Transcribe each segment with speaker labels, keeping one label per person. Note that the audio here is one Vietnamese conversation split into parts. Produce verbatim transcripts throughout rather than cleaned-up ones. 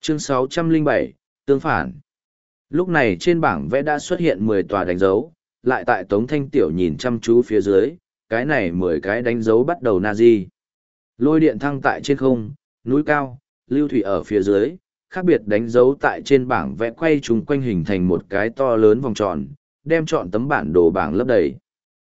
Speaker 1: Chương sáu trăm lẻ bảy, tương phản. Lúc này trên bảng vẽ đã xuất hiện mười tòa đánh dấu, lại tại Tống Thanh Tiểu nhìn chăm chú phía dưới, cái này mười cái đánh dấu bắt đầu na di. Lôi điện thăng tại trên không, núi cao, lưu thủy ở phía dưới, khác biệt đánh dấu tại trên bảng vẽ quay chúng quanh hình thành một cái to lớn vòng tròn, đem chọn tấm bản đồ bảng lấp đầy.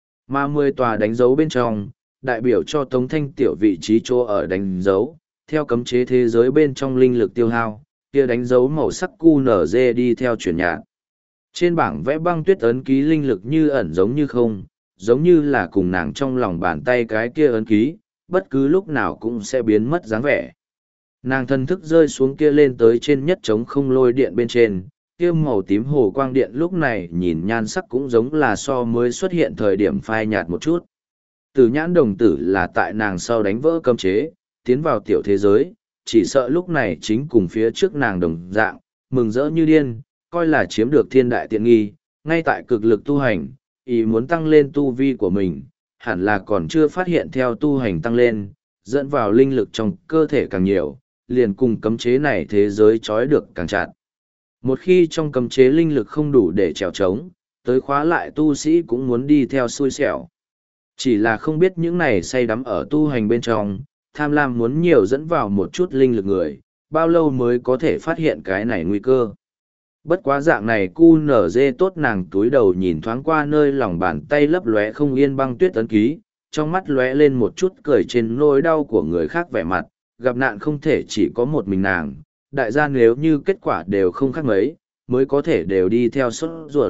Speaker 1: Mà mười tòa đánh dấu bên trong, đại biểu cho Tống Thanh Tiểu vị trí chỗ ở đánh dấu, theo cấm chế thế giới bên trong linh lực tiêu hao, kia đánh dấu màu sắc cu nở dê đi theo chuyển nhạt. Trên bảng vẽ băng tuyết ấn ký linh lực như ẩn giống như không, giống như là cùng nàng trong lòng bàn tay cái kia ấn ký, bất cứ lúc nào cũng sẽ biến mất dáng vẻ. Nàng thân thức rơi xuống kia lên tới trên nhất trống không lôi điện bên trên, kia màu tím hồ quang điện lúc này nhìn nhan sắc cũng giống là so mới xuất hiện thời điểm phai nhạt một chút. Từ nhãn đồng tử là tại nàng sau đánh vỡ cấm chế, tiến vào tiểu thế giới, chỉ sợ lúc này chính cùng phía trước nàng đồng dạng, mừng rỡ như điên, coi là chiếm được thiên đại tiện nghi, ngay tại cực lực tu hành, ý muốn tăng lên tu vi của mình, hẳn là còn chưa phát hiện theo tu hành tăng lên, dẫn vào linh lực trong cơ thể càng nhiều, liền cùng cấm chế này thế giới trói được càng chặt. Một khi trong cấm chế linh lực không đủ để trèo trống, tới khóa lại tu sĩ cũng muốn đi theo xui xẻo. Chỉ là không biết những này say đắm ở tu hành bên trong, tham lam muốn nhiều dẫn vào một chút linh lực người, bao lâu mới có thể phát hiện cái này nguy cơ. Bất quá dạng này cu nở dê tốt nàng túi đầu nhìn thoáng qua nơi lòng bàn tay lấp lóe không yên băng tuyết ấn ký, trong mắt lóe lên một chút cười trên nỗi đau của người khác vẻ mặt, gặp nạn không thể chỉ có một mình nàng, đại gia nếu như kết quả đều không khác mấy, mới có thể đều đi theo sốt ruột.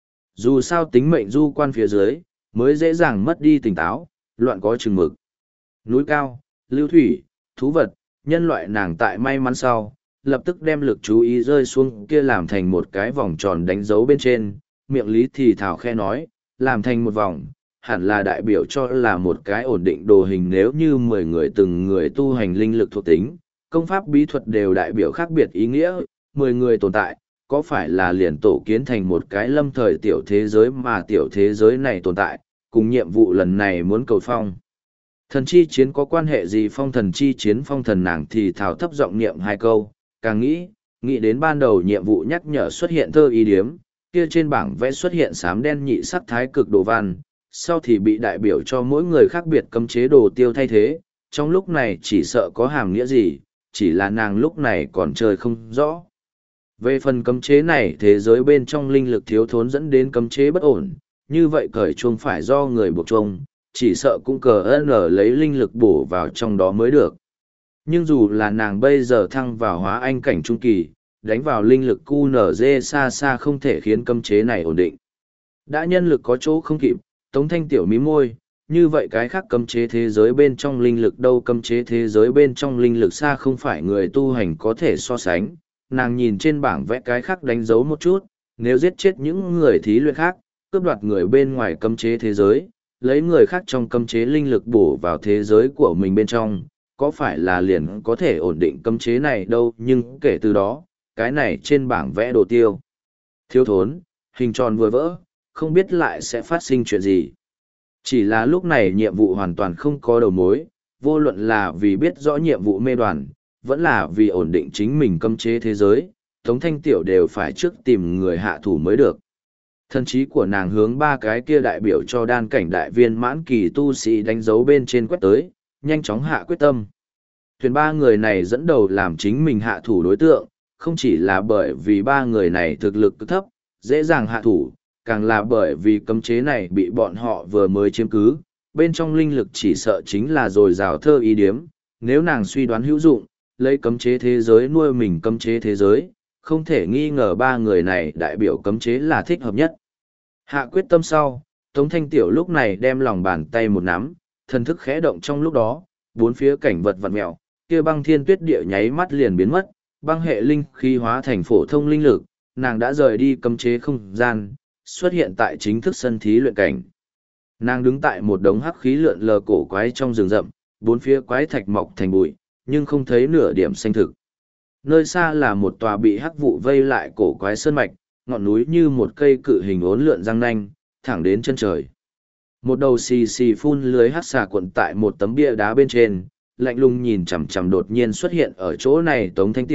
Speaker 1: Dù sao tính mệnh du quan phía dưới, mới dễ dàng mất đi tỉnh táo, loạn có chừng mực. Núi cao, lưu thủy, thú vật, nhân loại nàng tại may mắn sau, lập tức đem lực chú ý rơi xuống kia làm thành một cái vòng tròn đánh dấu bên trên, miệng lý thì thảo khe nói, làm thành một vòng, hẳn là đại biểu cho là một cái ổn định đồ hình nếu như mười người từng người tu hành linh lực thuộc tính, công pháp bí thuật đều đại biểu khác biệt ý nghĩa, mười người tồn tại, có phải là liền tổ kiến thành một cái lâm thời tiểu thế giới mà tiểu thế giới này tồn tại, cùng nhiệm vụ lần này muốn cầu phong. Thần chi chiến có quan hệ gì phong thần chi chiến phong thần nàng thì thảo thấp giọng niệm hai câu, càng nghĩ, nghĩ đến ban đầu nhiệm vụ nhắc nhở xuất hiện thơ ý điếm, kia trên bảng vẽ xuất hiện xám đen nhị sắc thái cực đồ văn, sau thì bị đại biểu cho mỗi người khác biệt cấm chế đồ tiêu thay thế, trong lúc này chỉ sợ có hàm nghĩa gì, chỉ là nàng lúc này còn chơi không rõ. Về phần cấm chế này thế giới bên trong linh lực thiếu thốn dẫn đến cấm chế bất ổn, như vậy cởi chuông phải do người buộc chuông, chỉ sợ cũng cờ ơn ở lấy linh lực bổ vào trong đó mới được. Nhưng dù là nàng bây giờ thăng vào hóa anh cảnh trung kỳ, đánh vào linh lực cu nở dê xa xa không thể khiến cấm chế này ổn định. Đã nhân lực có chỗ không kịp, Tống Thanh Tiểu mí môi, như vậy cái khác cấm chế thế giới bên trong linh lực đâu cấm chế thế giới bên trong linh lực xa không phải người tu hành có thể so sánh. Nàng nhìn trên bảng vẽ cái khác đánh dấu một chút, nếu giết chết những người thí luyện khác, cướp đoạt người bên ngoài cấm chế thế giới, lấy người khác trong cấm chế linh lực bổ vào thế giới của mình bên trong, có phải là liền có thể ổn định cấm chế này đâu nhưng kể từ đó, cái này trên bảng vẽ đồ tiêu. Thiếu thốn, hình tròn vừa vỡ, không biết lại sẽ phát sinh chuyện gì. Chỉ là lúc này nhiệm vụ hoàn toàn không có đầu mối, vô luận là vì biết rõ nhiệm vụ mê đoàn, vẫn là vì ổn định chính mình cấm chế thế giới, Tống Thanh Tiểu đều phải trước tìm người hạ thủ mới được. Thân trí của nàng hướng ba cái kia đại biểu cho đan cảnh đại viên mãn kỳ tu sĩ đánh dấu bên trên quét tới, nhanh chóng hạ quyết tâm. Thuyền ba người này dẫn đầu làm chính mình hạ thủ đối tượng, không chỉ là bởi vì ba người này thực lực cực thấp, dễ dàng hạ thủ, càng là bởi vì cấm chế này bị bọn họ vừa mới chiếm cứ, bên trong linh lực chỉ sợ chính là dồi dào thơ ý điếm, nếu nàng suy đoán hữu dụng, lấy cấm chế thế giới nuôi mình cấm chế thế giới, không thể nghi ngờ ba người này đại biểu cấm chế là thích hợp nhất. Hạ quyết tâm sau, Tống Thanh Tiểu lúc này đem lòng bàn tay một nắm, thần thức khẽ động trong lúc đó, bốn phía cảnh vật vặn mèo, kia băng thiên tuyết địa nháy mắt liền biến mất, băng hệ linh khí hóa thành phổ thông linh lực, nàng đã rời đi cấm chế không gian, xuất hiện tại chính thức sân thí luyện cảnh. Nàng đứng tại một đống hắc khí lượn lờ cổ quái trong rừng rậm, bốn phía quái thạch mọc thành bụi, nhưng không thấy nửa điểm xanh thực. Nơi xa là một tòa bị hắc vụ vây lại cổ quái sơn mạch, ngọn núi như một cây cự hình uốn lượn răng nanh, thẳng đến chân trời. Một đầu xì xì phun lưới hắc xà cuộn tại một tấm bia đá bên trên, lạnh lùng nhìn chằm chằm đột nhiên xuất hiện ở chỗ này Tống Thanh Tiểu,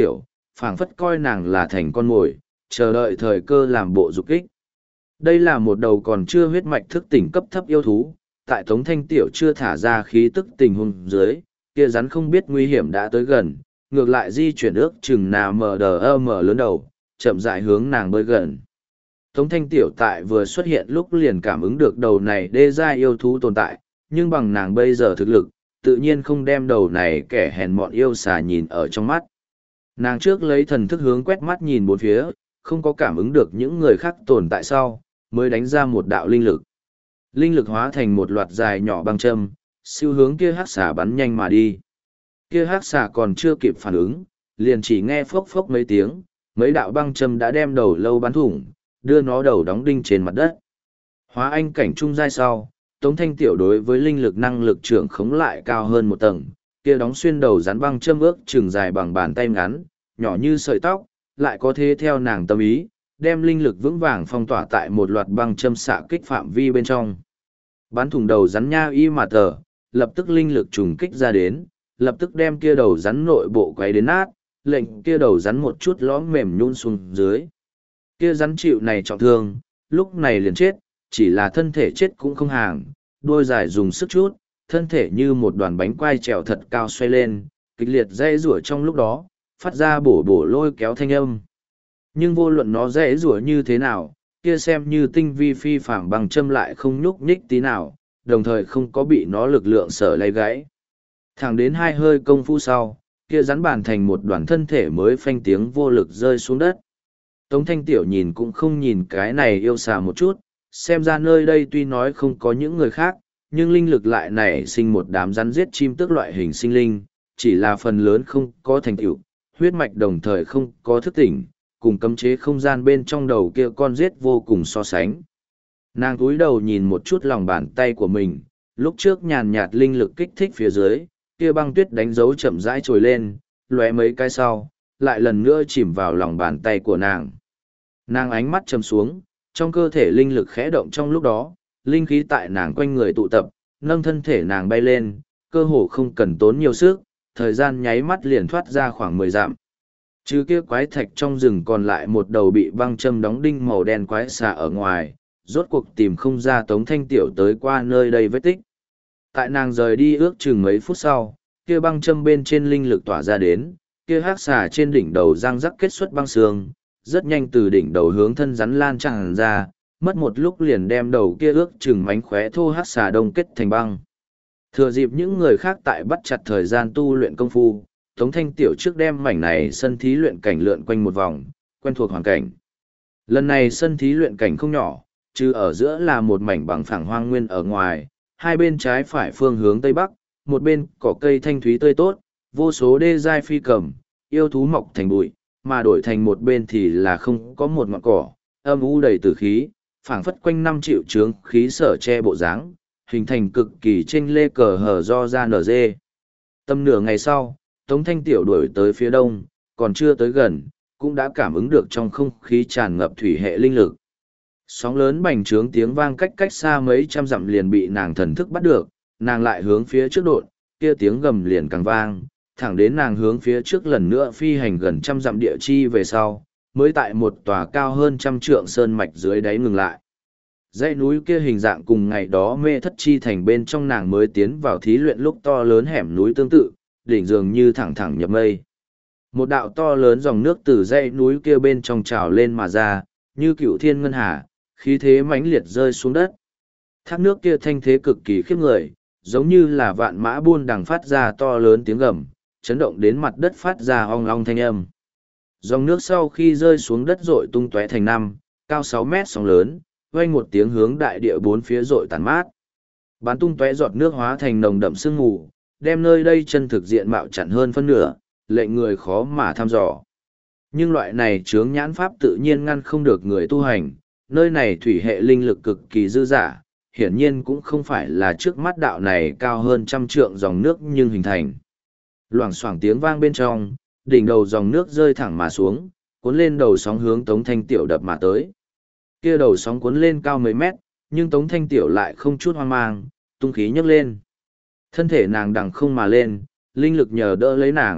Speaker 1: phảng phất coi nàng là thành con mồi, chờ đợi thời cơ làm bộ dục kích. Đây là một đầu còn chưa huyết mạch thức tỉnh cấp thấp yêu thú, tại Tống Thanh Tiểu chưa thả ra khí tức tình huống dưới, kia rắn không biết nguy hiểm đã tới gần, ngược lại di chuyển ước chừng nào mờ đờ ơ mở lớn đầu, chậm rãi hướng nàng bơi gần. Tống Thanh Tiểu tại vừa xuất hiện lúc liền cảm ứng được đầu này đê giai yêu thú tồn tại, nhưng bằng nàng bây giờ thực lực, tự nhiên không đem đầu này kẻ hèn mọn yêu xà nhìn ở trong mắt. Nàng trước lấy thần thức hướng quét mắt nhìn bốn phía, không có cảm ứng được những người khác tồn tại sau, mới đánh ra một đạo linh lực. Linh lực hóa thành một loạt dài nhỏ băng châm, siêu hướng kia hắc xà bắn nhanh mà đi. Kia hắc xà còn chưa kịp phản ứng, liền chỉ nghe phốc phốc mấy tiếng, mấy đạo băng châm đã đem đầu lâu bắn thủng, đưa nó đầu đóng đinh trên mặt đất. Hóa anh cảnh trung giai sau, Tống Thanh Tiểu đối với linh lực năng lực trưởng khống lại cao hơn một tầng, kia đóng xuyên đầu rắn băng châm ước chừng dài bằng bàn tay ngắn, nhỏ như sợi tóc, lại có thế theo nàng tâm ý, đem linh lực vững vàng phong tỏa tại một loạt băng châm xạ kích phạm vi bên trong. Bắn thủng đầu rắn nha y mà tờ, lập tức linh lực trùng kích ra đến, lập tức đem kia đầu rắn nội bộ quấy đến nát, lệnh kia đầu rắn một chút lõm mềm nhún xuống dưới. Kia rắn chịu này trọng thương, lúc này liền chết, chỉ là thân thể chết cũng không hàng, đuôi dài dùng sức chút, thân thể như một đoàn bánh quai trèo thật cao xoay lên, kịch liệt dây rủa trong lúc đó, phát ra bổ bổ lôi kéo thanh âm. Nhưng vô luận nó dễ rủa như thế nào, kia xem như tinh vi phi phàm bằng châm lại không nhúc nhích tí nào, đồng thời không có bị nó lực lượng sở lay gãy. Thẳng đến hai hơi công phu sau, kia rắn bàn thành một đoàn thân thể mới phanh tiếng vô lực rơi xuống đất. Tống Thanh Tiểu nhìn cũng không nhìn cái này yêu xà một chút, xem ra nơi đây tuy nói không có những người khác, nhưng linh lực lại nảy sinh một đám rắn giết chim tước loại hình sinh linh, chỉ là phần lớn không có thành tựu, huyết mạch đồng thời không có thức tỉnh, cùng cấm chế không gian bên trong đầu kia con giết vô cùng so sánh. Nàng cúi đầu nhìn một chút lòng bàn tay của mình, lúc trước nhàn nhạt linh lực kích thích phía dưới, kia băng tuyết đánh dấu chậm rãi trồi lên, lóe mấy cái sau, lại lần nữa chìm vào lòng bàn tay của nàng. Nàng ánh mắt trầm xuống, trong cơ thể linh lực khẽ động trong lúc đó, linh khí tại nàng quanh người tụ tập, nâng thân thể nàng bay lên, cơ hồ không cần tốn nhiều sức, thời gian nháy mắt liền thoát ra khoảng mười dặm. Chứ kia quái thạch trong rừng còn lại một đầu bị băng châm đóng đinh màu đen quái xà ở ngoài, rốt cuộc tìm không ra Tống Thanh Tiểu tới qua nơi đây vết tích. Tại nàng rời đi ước chừng mấy phút sau, kia băng châm bên trên linh lực tỏa ra đến, kia hắc xà trên đỉnh đầu răng rắc kết xuất băng xương, rất nhanh từ đỉnh đầu hướng thân rắn lan tràn ra, mất một lúc liền đem đầu kia ước chừng mánh khóe thô hắc xà đông kết thành băng. Thừa dịp những người khác tại bắt chặt thời gian tu luyện công phu, Tống Thanh Tiểu trước đem mảnh này sân thí luyện cảnh lượn quanh một vòng, quen thuộc hoàn cảnh. Lần này sân thí luyện cảnh không nhỏ, chứ ở giữa là một mảnh bằng phẳng hoang nguyên ở ngoài, hai bên trái phải phương hướng tây bắc, một bên cỏ cây thanh thúy tươi tốt, vô số đê giai phi cầm, yêu thú mọc thành bụi, mà đổi thành một bên thì là không có một ngọn cỏ, âm u đầy tử khí, phảng phất quanh năm triệu trướng khí sở che bộ dáng, hình thành cực kỳ chênh lê cờ hở do ra nở dê. Tầm nửa ngày sau, Tống Thanh Tiểu đuổi tới phía đông, còn chưa tới gần, cũng đã cảm ứng được trong không khí tràn ngập thủy hệ linh lực. Sóng lớn bành trướng tiếng vang cách cách xa mấy trăm dặm liền bị nàng thần thức bắt được, nàng lại hướng phía trước đột, kia tiếng gầm liền càng vang, thẳng đến nàng hướng phía trước lần nữa phi hành gần trăm dặm địa chi về sau, mới tại một tòa cao hơn trăm trượng sơn mạch dưới đáy ngừng lại. Dãy núi kia hình dạng cùng ngày đó mê thất chi thành bên trong nàng mới tiến vào thí luyện lúc to lớn hẻm núi tương tự, đỉnh dường như thẳng thẳng nhập mây. Một đạo to lớn dòng nước từ dãy núi kia bên trong trào lên mà ra, như cựu thiên ngân hà, khí thế mãnh liệt rơi xuống đất. Thác nước kia thanh thế cực kỳ khiếp người, giống như là vạn mã buôn đằng phát ra to lớn tiếng gầm, chấn động đến mặt đất phát ra ong ong thanh âm. Dòng nước sau khi rơi xuống đất rội tung tóe thành năm, cao sáu mét sóng lớn, vang một tiếng hướng đại địa bốn phía rội tàn mát. Bắn tung tóe giọt nước hóa thành nồng đậm sương mù, đem nơi đây chân thực diện mạo chặn hơn phân nửa, lệnh người khó mà thăm dò. Nhưng loại này chướng nhãn pháp tự nhiên ngăn không được người tu hành, nơi này thủy hệ linh lực cực kỳ dư dả, hiển nhiên cũng không phải là trước mắt đạo này cao hơn trăm trượng dòng nước nhưng hình thành. Loảng xoảng tiếng vang bên trong, đỉnh đầu dòng nước rơi thẳng mà xuống, cuốn lên đầu sóng hướng Tống Thanh Tiểu đập mà tới. Kia đầu sóng cuốn lên cao mấy mét, nhưng Tống Thanh Tiểu lại không chút hoang mang, tung khí nhấc lên. Thân thể nàng đằng không mà lên, linh lực nhờ đỡ lấy nàng,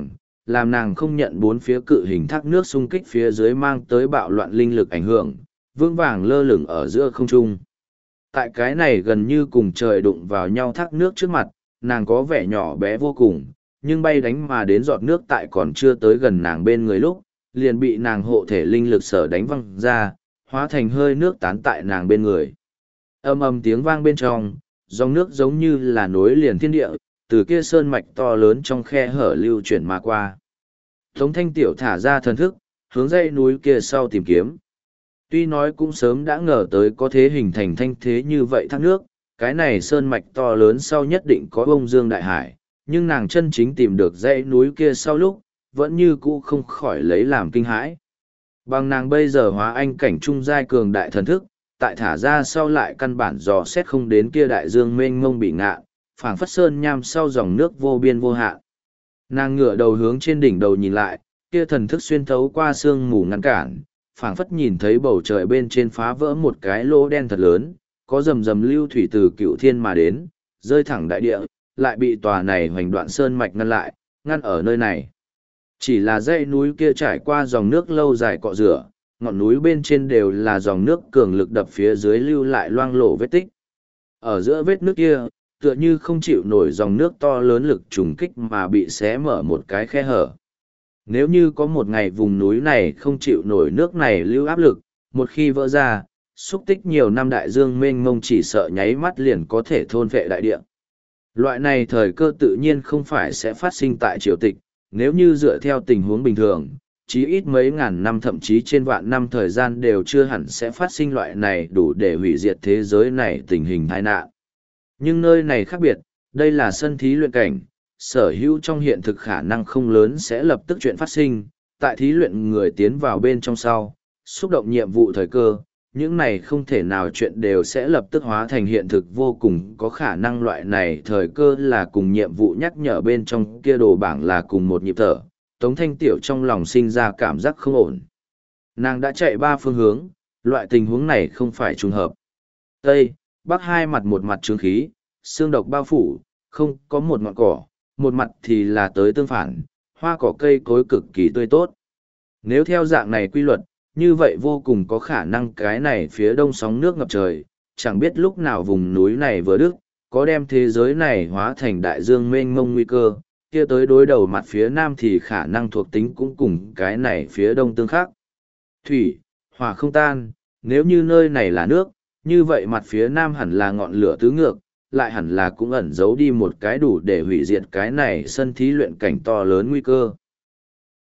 Speaker 1: làm nàng không nhận bốn phía cự hình thác nước xung kích phía dưới mang tới bạo loạn linh lực ảnh hưởng, vững vàng lơ lửng ở giữa không trung. Tại cái này gần như cùng trời đụng vào nhau thác nước trước mặt, nàng có vẻ nhỏ bé vô cùng, nhưng bay đánh mà đến giọt nước tại còn chưa tới gần nàng bên người lúc, liền bị nàng hộ thể linh lực sở đánh văng ra, hóa thành hơi nước tán tại nàng bên người. Âm ầm tiếng vang bên trong, dòng nước giống như là nối liền thiên địa, từ kia sơn mạch to lớn trong khe hở lưu chuyển mà qua. Tống Thanh Tiểu thả ra thần thức, hướng dãy núi kia sau tìm kiếm. Tuy nói cũng sớm đã ngờ tới có thế hình thành thanh thế như vậy thác nước, cái này sơn mạch to lớn sau nhất định có bông dương đại hải, nhưng nàng chân chính tìm được dãy núi kia sau lúc, vẫn như cũ không khỏi lấy làm kinh hãi. Bằng nàng bây giờ hóa anh cảnh trung giai cường đại thần thức, tại thả ra sau lại căn bản dò xét không đến kia đại dương mênh mông bị ngạ, phảng phất sơn nham sau dòng nước vô biên vô hạn. Nàng ngửa đầu hướng trên đỉnh đầu nhìn lại, kia thần thức xuyên thấu qua sương mù ngăn cản, phảng phất nhìn thấy bầu trời bên trên phá vỡ một cái lỗ đen thật lớn, có rầm rầm lưu thủy từ cựu thiên mà đến, rơi thẳng đại địa, lại bị tòa này hoành đoạn sơn mạch ngăn lại, ngăn ở nơi này. Chỉ là dãy núi kia trải qua dòng nước lâu dài cọ rửa, ngọn núi bên trên đều là dòng nước cường lực đập phía dưới lưu lại loang lổ vết tích. Ở giữa vết nước kia, tựa như không chịu nổi dòng nước to lớn lực trùng kích mà bị xé mở một cái khe hở. Nếu như có một ngày vùng núi này không chịu nổi nước này lưu áp lực, một khi vỡ ra, xúc tích nhiều năm đại dương mênh mông chỉ sợ nháy mắt liền có thể thôn vệ đại địa. Loại này thời cơ tự nhiên không phải sẽ phát sinh tại triều tịch, nếu như dựa theo tình huống bình thường, chí ít mấy ngàn năm thậm chí trên vạn năm thời gian đều chưa hẳn sẽ phát sinh loại này đủ để hủy diệt thế giới này tình hình tai nạn. Nhưng nơi này khác biệt, đây là sân thí luyện cảnh, sở hữu trong hiện thực khả năng không lớn sẽ lập tức chuyện phát sinh, tại thí luyện người tiến vào bên trong sau, xúc động nhiệm vụ thời cơ, những này không thể nào chuyện đều sẽ lập tức hóa thành hiện thực vô cùng có khả năng loại này thời cơ là cùng nhiệm vụ nhắc nhở bên trong kia đồ bảng là cùng một nhịp thở. Tống Thanh Tiểu trong lòng sinh ra cảm giác không ổn. Nàng đã chạy ba phương hướng, loại tình huống này không phải trùng hợp. Tây, Bắc hai mặt một mặt trướng khí, xương độc bao phủ, không có một ngọn cỏ, một mặt thì là tới tương phản, hoa cỏ cây cối cực kỳ tươi tốt. Nếu theo dạng này quy luật, như vậy vô cùng có khả năng cái này phía đông sóng nước ngập trời, chẳng biết lúc nào vùng núi này vừa đứt, có đem thế giới này hóa thành đại dương mênh mông nguy cơ, kia tới đối đầu mặt phía nam thì khả năng thuộc tính cũng cùng cái này phía đông tương khắc. Thủy, hỏa không tan, nếu như nơi này là nước, như vậy mặt phía nam hẳn là ngọn lửa tứ ngược, lại hẳn là cũng ẩn giấu đi một cái đủ để hủy diệt cái này sân thí luyện cảnh to lớn nguy cơ.